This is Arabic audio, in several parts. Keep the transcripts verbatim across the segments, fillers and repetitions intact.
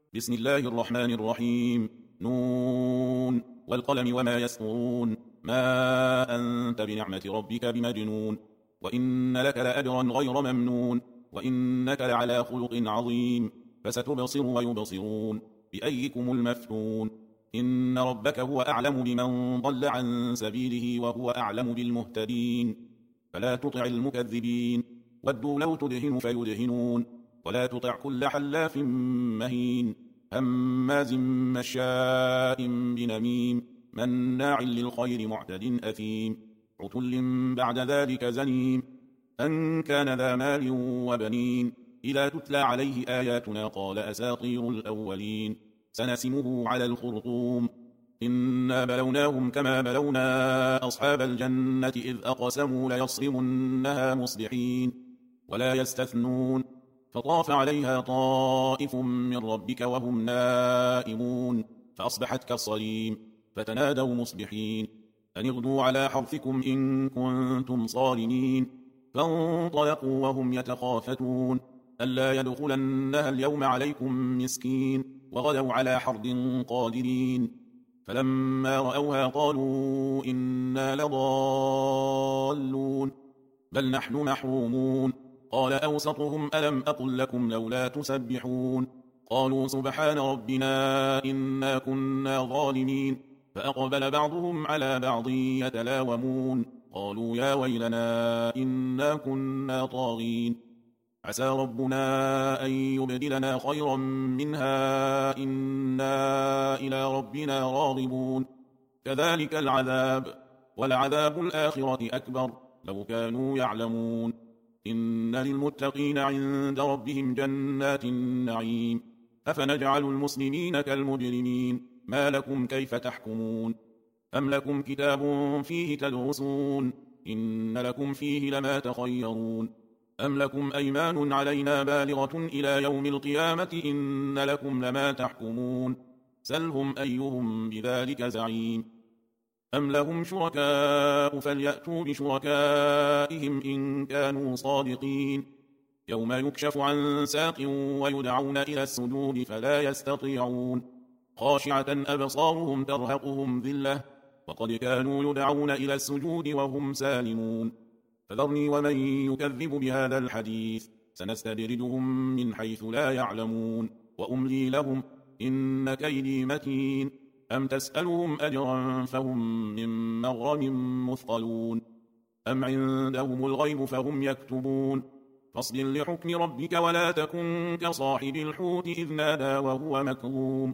بسم الله الرحمن الرحيم. نون والقلم وما يسطرون. ما أنت بنعمة ربك بمجنون. وإن لك لأجرا غير ممنون. وإنك لعلى خلق عظيم. فستبصر ويبصرون بأيكم المفتون. إن ربك هو أعلم بمن ضل عن سبيله وهو أعلم بالمهتدين. فلا تطع المكذبين. ودوا لو تدهن فيدهنون. ولا تطع كل حلاف مهين هماز مشاء بنميم مناع للخير معتد أثيم عتل بعد ذلك زنيم أن كان ذا مال وبنين إذا تتلى عليه آياتنا قال أساطير الأولين سنسمه على الخرطوم إنا بلوناهم كما بلونا أصحاب الجنة إذ أقسموا ليصرمنها مصبحين ولا يستثنون فطاف عليها طائف من ربك وهم نائمون فأصبحت كالصريم فتنادوا مصبحين أن اغدوا على حرثكم إن كنتم صارمين فانطلقوا وهم يتخافتون ألا يدخلنها اليوم عليكم مسكين وغدوا على حرد قادرين فلما رأوها قالوا إنا لضالون بل نحن محرومون قال أوسطهم ألم أقل لكم لولا تسبحون قالوا سبحان ربنا إنا كنا ظالمين فأقبل بعضهم على بعض يتلاومون قالوا يا ويلنا إنا كنا طاغين عسى ربنا أن يبدلنا خيرا منها إنا إلى ربنا راغبون كذلك العذاب ولعذاب الآخرة أكبر لو كانوا يعلمون إن للمتقين عند ربهم جنات النعيم أفنجعل المسلمين كالمجرمين ما لكم كيف تحكمون أم لكم كتاب فيه تدرسون إن لكم فيه لما تخيرون أم لكم أيمان علينا بالغة إلى يوم القيامة إن لكم لما تحكمون سلهم أيهم بذلك زعيم أم لهم شركاء فليأتوا بشركائهم إن كانوا صادقين يوم يكشف عن ساق ويدعون إلى السجود فلا يستطيعون خاشعة أبصارهم ترهقهم ذلة وقد كانوا يدعون إلى السجود وهم سالمون فذرني ومن يكذب بهذا الحديث سنستدرجهم من حيث لا يعلمون وأملي لهم إن كيدي متين أم تسألهم أجرا فهم من مغرم مثقلون أم عندهم الغيب فهم يكتبون فاصبر لحكم ربك ولا تكن كصاحب الحوت إذ نادى وهو مكظوم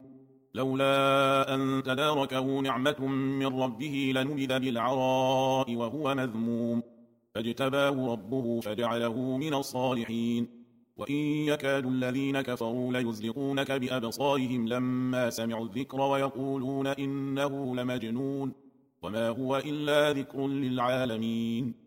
لولا أن تداركه نعمة من ربه لنبذ بالعراء وهو مذموم فاجتباه ربه فجعله من الصالحين وإن يكاد الذين كفروا ليزلقونك بأبصارهم لما سمعوا الذكر ويقولون إنه لمجنون وما هو إلا ذكر للعالمين